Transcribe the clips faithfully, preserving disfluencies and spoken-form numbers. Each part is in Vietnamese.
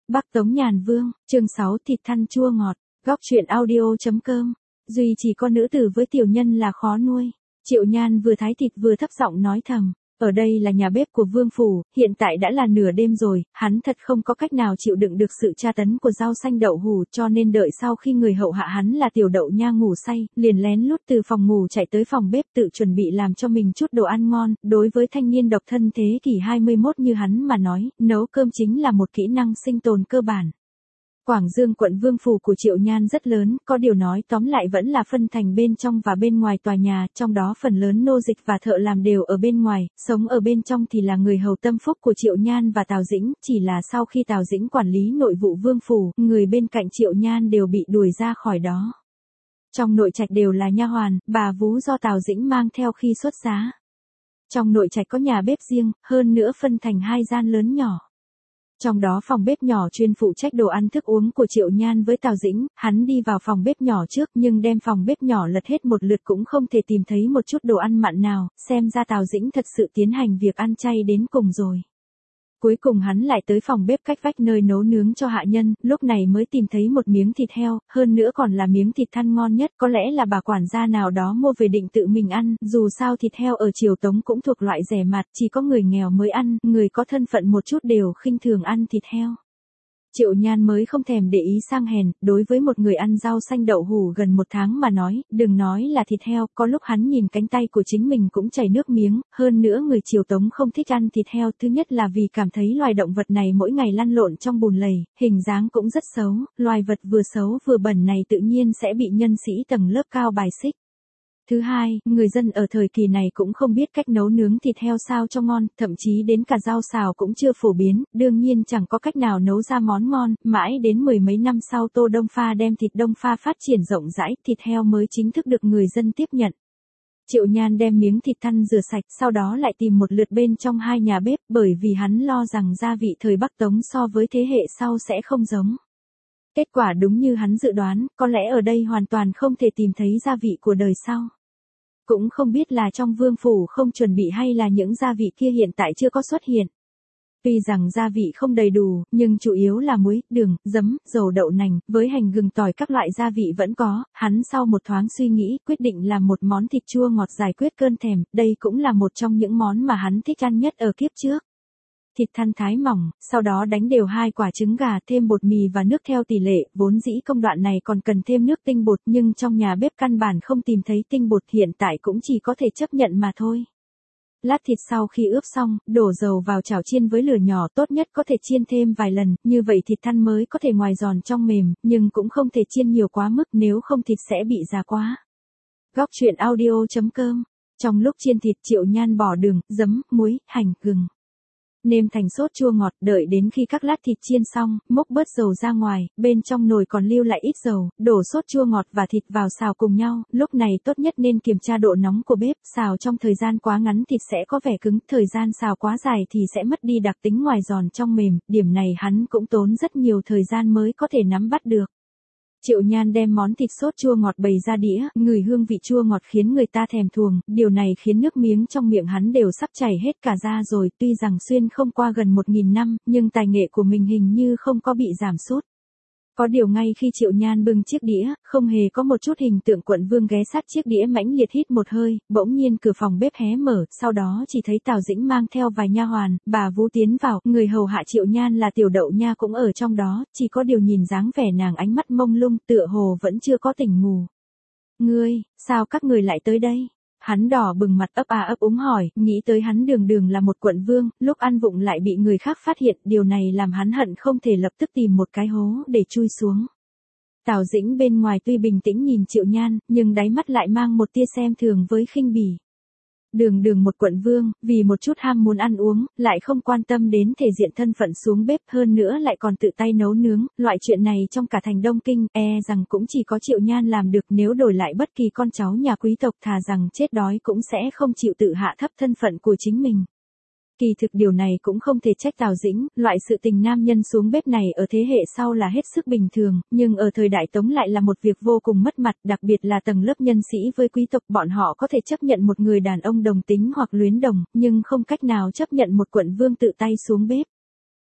Bắc Tống Nhàn Vương, chương sáu thịt thăn chua ngọt, góc truyện audio.com. Duy chỉ có nữ tử với tiểu nhân là khó nuôi. Triệu Nhan vừa thái thịt vừa thấp giọng nói thầm. Ở đây là nhà bếp của vương phủ, hiện tại đã là nửa đêm rồi, hắn thật không có cách nào chịu đựng được sự tra tấn của rau xanh đậu hủ, cho nên đợi sau khi người hậu hạ hắn là tiểu đậu nha ngủ say, liền lén lút từ phòng ngủ chạy tới phòng bếp tự chuẩn bị làm cho mình chút đồ ăn ngon. Đối với thanh niên độc thân thế kỷ hai mươi mốt như hắn mà nói, nấu cơm chính là một kỹ năng sinh tồn cơ bản. Quảng Dương quận vương phủ của Triệu Nhan rất lớn, có điều nói tóm lại vẫn là phân thành bên trong và bên ngoài tòa nhà, trong đó phần lớn nô dịch và thợ làm đều ở bên ngoài, sống ở bên trong thì là người hầu tâm phúc của Triệu Nhan và Tào Dĩnh, chỉ là sau khi Tào Dĩnh quản lý nội vụ vương phủ, người bên cạnh Triệu Nhan đều bị đuổi ra khỏi đó. Trong nội trạch đều là nha hoàn, bà vú do Tào Dĩnh mang theo khi xuất giá. Trong nội trạch có nhà bếp riêng, hơn nữa phân thành hai gian lớn nhỏ. Trong đó phòng bếp nhỏ chuyên phụ trách đồ ăn thức uống của Triệu Nhan với Tào Dĩnh, hắn đi vào phòng bếp nhỏ trước nhưng đem phòng bếp nhỏ lật hết một lượt cũng không thể tìm thấy một chút đồ ăn mặn nào, xem ra Tào Dĩnh thật sự tiến hành việc ăn chay đến cùng rồi. Cuối cùng hắn lại tới phòng bếp cách vách nơi nấu nướng cho hạ nhân, lúc này mới tìm thấy một miếng thịt heo, hơn nữa còn là miếng thịt thăn ngon nhất, có lẽ là bà quản gia nào đó mua về định tự mình ăn, dù sao thịt heo ở Triều Tống cũng thuộc loại rẻ mạt, chỉ có người nghèo mới ăn, người có thân phận một chút đều khinh thường ăn thịt heo. Triệu Nhan mới không thèm để ý sang hèn, đối với một người ăn rau xanh đậu hủ gần một tháng mà nói, đừng nói là thịt heo, có lúc hắn nhìn cánh tay của chính mình cũng chảy nước miếng, hơn nữa người Triều Tống không thích ăn thịt heo, thứ nhất là vì cảm thấy loài động vật này mỗi ngày lăn lộn trong bùn lầy, hình dáng cũng rất xấu, loài vật vừa xấu vừa bẩn này tự nhiên sẽ bị nhân sĩ tầng lớp cao bài xích. Thứ hai, người dân ở thời kỳ này cũng không biết cách nấu nướng thịt heo sao cho ngon, thậm chí đến cả rau xào cũng chưa phổ biến, đương nhiên chẳng có cách nào nấu ra món ngon, mãi đến mười mấy năm sau Tô Đông Pha đem thịt Đông Pha phát triển rộng rãi, thịt heo mới chính thức được người dân tiếp nhận. Triệu Nhan đem miếng thịt thăn rửa sạch, sau đó lại tìm một lượt bên trong hai nhà bếp, bởi vì hắn lo rằng gia vị thời Bắc Tống so với thế hệ sau sẽ không giống. Kết quả đúng như hắn dự đoán, có lẽ ở đây hoàn toàn không thể tìm thấy gia vị của đời sau. Cũng không biết là trong vương phủ không chuẩn bị hay là những gia vị kia hiện tại chưa có xuất hiện. Tuy rằng gia vị không đầy đủ, nhưng chủ yếu là muối, đường, giấm, dầu đậu nành, với hành gừng tỏi các loại gia vị vẫn có, hắn sau một thoáng suy nghĩ quyết định làm một món thịt chua ngọt giải quyết cơn thèm, đây cũng là một trong những món mà hắn thích ăn nhất ở kiếp trước. Thịt thăn thái mỏng, sau đó đánh đều hai quả trứng gà thêm bột mì và nước theo tỷ lệ, vốn dĩ công đoạn này còn cần thêm nước tinh bột nhưng trong nhà bếp căn bản không tìm thấy tinh bột hiện tại cũng chỉ có thể chấp nhận mà thôi. Lát thịt sau khi ướp xong, đổ dầu vào chảo chiên với lửa nhỏ tốt nhất có thể chiên thêm vài lần, như vậy thịt thăn mới có thể ngoài giòn trong mềm, nhưng cũng không thể chiên nhiều quá mức nếu không thịt sẽ bị già quá. Góc truyện audio.com. Trong lúc chiên thịt Triệu Nhan bỏ đường, giấm, muối, hành, gừng. Nêm thành sốt chua ngọt, đợi đến khi các lát thịt chiên xong, múc bớt dầu ra ngoài, bên trong nồi còn lưu lại ít dầu, đổ sốt chua ngọt và thịt vào xào cùng nhau, lúc này tốt nhất nên kiểm tra độ nóng của bếp, xào trong thời gian quá ngắn thịt sẽ có vẻ cứng, thời gian xào quá dài thì sẽ mất đi đặc tính ngoài giòn trong mềm, điểm này hắn cũng tốn rất nhiều thời gian mới có thể nắm bắt được. Triệu Nhan đem món thịt sốt chua ngọt bày ra đĩa, ngửi hương vị chua ngọt khiến người ta thèm thuồng, điều này khiến nước miếng trong miệng hắn đều sắp chảy hết cả ra rồi, tuy rằng xuyên không qua gần một nghìn năm, nhưng tài nghệ của mình hình như không có bị giảm sút. Có điều ngay khi Triệu Nhan bưng chiếc đĩa, không hề có một chút hình tượng quận vương ghé sát chiếc đĩa mãnh liệt hít một hơi, bỗng nhiên cửa phòng bếp hé mở, sau đó chỉ thấy Tào Dĩnh mang theo vài nha hoàn, bà vú tiến vào, người hầu hạ Triệu Nhan là tiểu đậu nha cũng ở trong đó, chỉ có điều nhìn dáng vẻ nàng ánh mắt mông lung, tựa hồ vẫn chưa có tỉnh ngủ. Ngươi, sao các người lại tới đây? Hắn đỏ bừng mặt ấp à ấp úng hỏi, nghĩ tới hắn đường đường là một quận vương, lúc ăn vụng lại bị người khác phát hiện, điều này làm hắn hận không thể lập tức tìm một cái hố để chui xuống. Tào Dĩnh bên ngoài tuy bình tĩnh nhìn Triệu Nhan, nhưng đáy mắt lại mang một tia xem thường với khinh bỉ. Đường đường một quận vương, vì một chút ham muốn ăn uống, lại không quan tâm đến thể diện thân phận xuống bếp, hơn nữa lại còn tự tay nấu nướng, loại chuyện này trong cả thành Đông Kinh, e rằng cũng chỉ có Triệu Nhan làm được, nếu đổi lại bất kỳ con cháu nhà quý tộc thà rằng chết đói cũng sẽ không chịu tự hạ thấp thân phận của chính mình. Kỳ thực điều này cũng không thể trách Tào Dĩnh, loại sự tình nam nhân xuống bếp này ở thế hệ sau là hết sức bình thường, nhưng ở thời đại Tống lại là một việc vô cùng mất mặt, đặc biệt là tầng lớp nhân sĩ với quý tộc, bọn họ có thể chấp nhận một người đàn ông đồng tính hoặc luyến đồng, nhưng không cách nào chấp nhận một quận vương tự tay xuống bếp.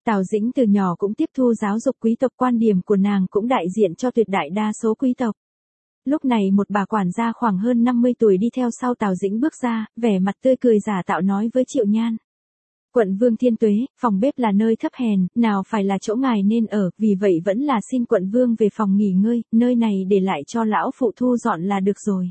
Tào Dĩnh từ nhỏ cũng tiếp thu giáo dục quý tộc, quan điểm của nàng cũng đại diện cho tuyệt đại đa số quý tộc. Lúc này một bà quản gia khoảng hơn năm mươi tuổi đi theo sau Tào Dĩnh bước ra, vẻ mặt tươi cười giả tạo nói với Triệu Nhan. Quận Vương thiên tuế, phòng bếp là nơi thấp hèn, nào phải là chỗ ngài nên ở, vì vậy vẫn là xin quận Vương về phòng nghỉ ngơi, nơi này để lại cho lão phụ thu dọn là được rồi.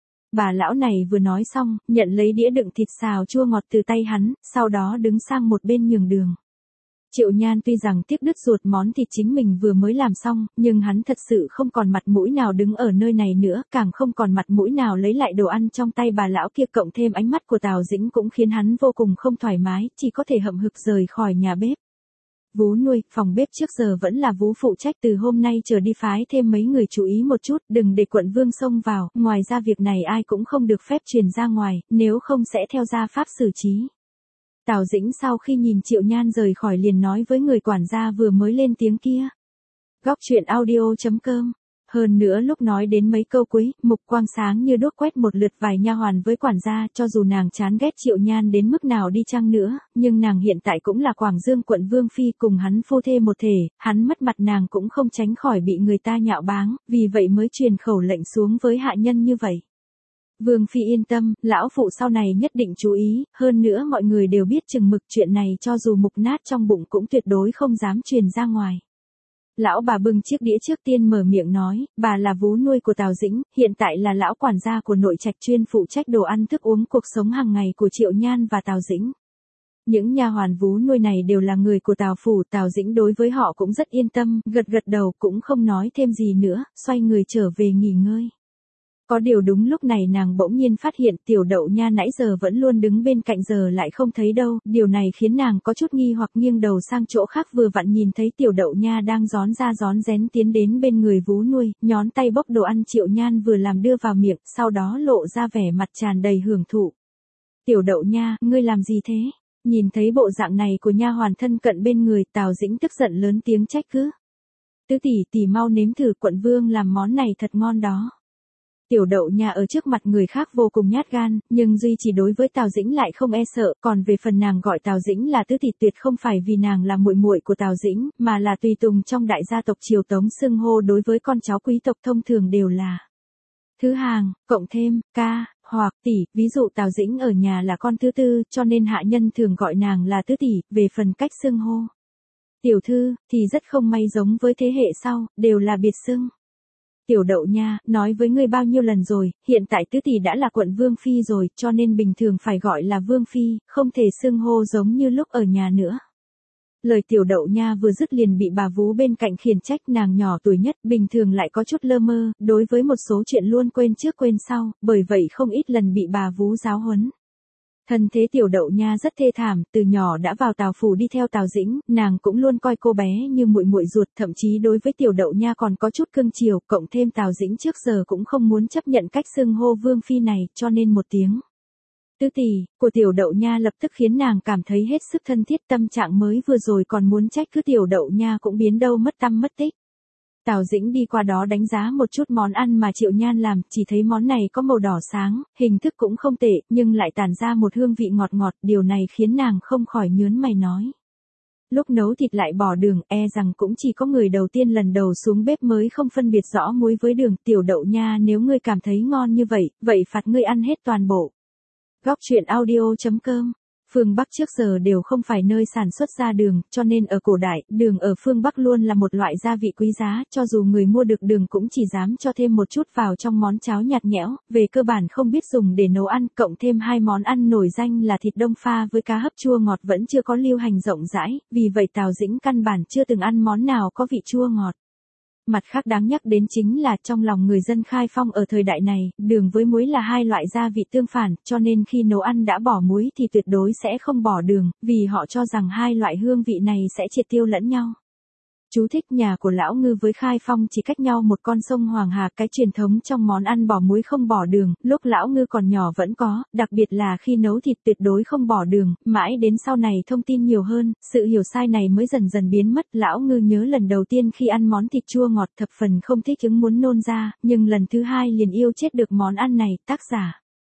Bà lão này vừa nói xong, nhận lấy đĩa đựng thịt xào chua ngọt từ tay hắn, sau đó đứng sang một bên nhường đường. Triệu Nhan tuy rằng tiếc đứt ruột món thịt chính mình vừa mới làm xong, nhưng hắn thật sự không còn mặt mũi nào đứng ở nơi này nữa, càng không còn mặt mũi nào lấy lại đồ ăn trong tay bà lão kia, cộng thêm ánh mắt của Tào Dĩnh cũng khiến hắn vô cùng không thoải mái, chỉ có thể hậm hực rời khỏi nhà bếp. Vú nuôi, phòng bếp trước giờ vẫn là vú phụ trách, từ hôm nay trở đi phái thêm mấy người chú ý một chút, đừng để quận Vương xông vào, ngoài ra việc này ai cũng không được phép truyền ra ngoài, nếu không sẽ theo gia pháp xử trí. Tào Dĩnh sau khi nhìn Triệu Nhan rời khỏi liền nói với người quản gia vừa mới lên tiếng kia. Góc truyện audio chấm com. Hơn nữa lúc nói đến mấy câu cuối, mục quang sáng như đuốc quét một lượt vài nha hoàn với quản gia, cho dù nàng chán ghét Triệu Nhan đến mức nào đi chăng nữa, nhưng nàng hiện tại cũng là Quảng Dương quận Vương phi, cùng hắn phu thê một thể, hắn mất mặt nàng cũng không tránh khỏi bị người ta nhạo báng, vì vậy mới truyền khẩu lệnh xuống với hạ nhân như vậy. Vương phi yên tâm, lão phụ sau này nhất định chú ý, hơn nữa mọi người đều biết chừng mực, chuyện này cho dù mục nát trong bụng cũng tuyệt đối không dám truyền ra ngoài. Lão bà bưng chiếc đĩa trước tiên mở miệng nói, bà là vú nuôi của Tào Dĩnh, hiện tại là lão quản gia của nội trạch, chuyên phụ trách đồ ăn thức uống cuộc sống hàng ngày của Triệu Nhan và Tào Dĩnh. Những nha hoàn vú nuôi này đều là người của Tào phủ, Tào Dĩnh đối với họ cũng rất yên tâm, gật gật đầu cũng không nói thêm gì nữa, xoay người trở về nghỉ ngơi. Có điều đúng lúc này nàng bỗng nhiên phát hiện Tiểu Đậu Nha nãy giờ vẫn luôn đứng bên cạnh giờ lại không thấy đâu, điều này khiến nàng có chút nghi hoặc, nghiêng đầu sang chỗ khác, vừa vặn nhìn thấy Tiểu Đậu Nha đang rón ra rón rén tiến đến bên người vú nuôi, nhón tay bốc đồ ăn Triệu Nhan vừa làm đưa vào miệng, sau đó lộ ra vẻ mặt tràn đầy hưởng thụ. Tiểu Đậu Nha, ngươi làm gì thế? Nhìn thấy bộ dạng này của nha hoàn thân cận bên người, Tào Dĩnh tức giận lớn tiếng trách cứ. Tứ tỷ tỷ mau nếm thử, quận Vương làm món này thật ngon đó. Tiểu Đậu Nha ở trước mặt người khác vô cùng nhát gan, nhưng duy chỉ đối với Tào Dĩnh lại không e sợ, còn về phần nàng gọi Tào Dĩnh là tứ tỷ tuyệt không phải vì nàng là muội muội của Tào Dĩnh, mà là tùy tùng trong đại gia tộc Triều Tống, xưng hô đối với con cháu quý tộc thông thường đều là thứ hàng, cộng thêm ca hoặc tỷ, ví dụ Tào Dĩnh ở nhà là con thứ tư, cho nên hạ nhân thường gọi nàng là tứ tỷ, về phần cách xưng hô tiểu thư thì rất không may giống với thế hệ sau, đều là biệt xưng. Tiểu Đậu Nha, nói với ngươi bao nhiêu lần rồi, hiện tại tứ tỷ đã là quận Vương phi rồi, cho nên bình thường phải gọi là Vương phi, không thể xưng hô giống như lúc ở nhà nữa. Lời Tiểu Đậu Nha vừa dứt liền bị bà vú bên cạnh khiển trách, nàng nhỏ tuổi nhất, bình thường lại có chút lơ mơ, đối với một số chuyện luôn quên trước quên sau, bởi vậy không ít lần bị bà vú giáo huấn. Thân thế Tiểu Đậu Nha rất thê thảm, từ nhỏ đã vào Tào phủ đi theo Tào Dĩnh, nàng cũng luôn coi cô bé như muội muội ruột, thậm chí đối với Tiểu Đậu Nha còn có chút cưng chiều, cộng thêm Tào Dĩnh trước giờ cũng không muốn chấp nhận cách xưng hô Vương phi này, cho nên một tiếng tứ tỷ của Tiểu Đậu Nha lập tức khiến nàng cảm thấy hết sức thân thiết, tâm trạng mới vừa rồi còn muốn trách cứ Tiểu Đậu Nha cũng biến đâu mất tăm mất tích. Tào Dĩnh đi qua đó đánh giá một chút món ăn mà Triệu Nhan làm, chỉ thấy món này có màu đỏ sáng, hình thức cũng không tệ, nhưng lại tản ra một hương vị ngọt ngọt, điều này khiến nàng không khỏi nhớn mày nói. Lúc nấu thịt lại bỏ đường, e rằng cũng chỉ có người đầu tiên lần đầu xuống bếp mới không phân biệt rõ muối với đường. Tiểu Đậu Nha, nếu ngươi cảm thấy ngon như vậy, vậy phạt ngươi ăn hết toàn bộ. Góc truyện audio chấm com. Phương Bắc trước giờ đều không phải nơi sản xuất ra đường, cho nên ở cổ đại, đường ở phương Bắc luôn là một loại gia vị quý giá, cho dù người mua được đường cũng chỉ dám cho thêm một chút vào trong món cháo nhạt nhẽo, về cơ bản không biết dùng để nấu ăn, cộng thêm hai món ăn nổi danh là thịt đông pha với cá hấp chua ngọt vẫn chưa có lưu hành rộng rãi, vì vậy Tào Dĩnh căn bản chưa từng ăn món nào có vị chua ngọt. Mặt khác đáng nhắc đến chính là trong lòng người dân Khai Phong ở thời đại này, đường với muối là hai loại gia vị tương phản, cho nên khi nấu ăn đã bỏ muối thì tuyệt đối sẽ không bỏ đường, vì họ cho rằng hai loại hương vị này sẽ triệt tiêu lẫn nhau. Chú thích: nhà của Lão Ngư với Khai Phong chỉ cách nhau một con sông Hoàng Hà, cái truyền thống trong món ăn bỏ muối không bỏ đường, lúc Lão Ngư còn nhỏ vẫn có, đặc biệt là khi nấu thịt tuyệt đối không bỏ đường, mãi đến sau này thông tin nhiều hơn, sự hiểu sai này mới dần dần biến mất. Lão Ngư nhớ lần đầu tiên khi ăn món thịt chua ngọt thập phần không thích ứng muốn nôn ra, nhưng lần thứ hai liền yêu chết được món ăn này. Tác giả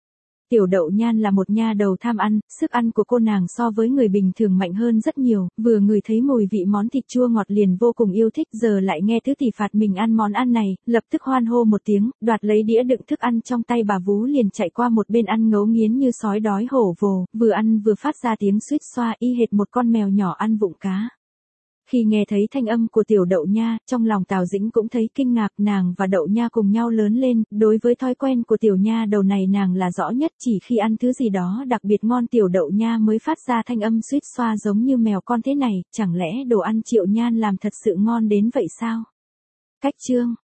Tiểu Đậu Nhan là một nha đầu tham ăn, sức ăn của cô nàng so với người bình thường mạnh hơn rất nhiều, vừa ngửi thấy mùi vị món thịt chua ngọt liền vô cùng yêu thích, giờ lại nghe Tứ tỷ phạt mình ăn món ăn này, lập tức hoan hô một tiếng, đoạt lấy đĩa đựng thức ăn trong tay bà vú liền chạy qua một bên ăn ngấu nghiến như sói đói hổ vồ, vừa ăn vừa phát ra tiếng suýt xoa y hệt một con mèo nhỏ ăn vụng cá. Khi nghe thấy thanh âm của Tiểu Đậu Nha, trong lòng Tào Dĩnh cũng thấy kinh ngạc, nàng và Đậu Nha cùng nhau lớn lên, đối với thói quen của tiểu nha đầu này nàng là rõ nhất, chỉ khi ăn thứ gì đó đặc biệt ngon Tiểu Đậu Nha mới phát ra thanh âm suýt xoa giống như mèo con thế này, chẳng lẽ đồ ăn Triệu Nhan làm thật sự ngon đến vậy sao? Cách chương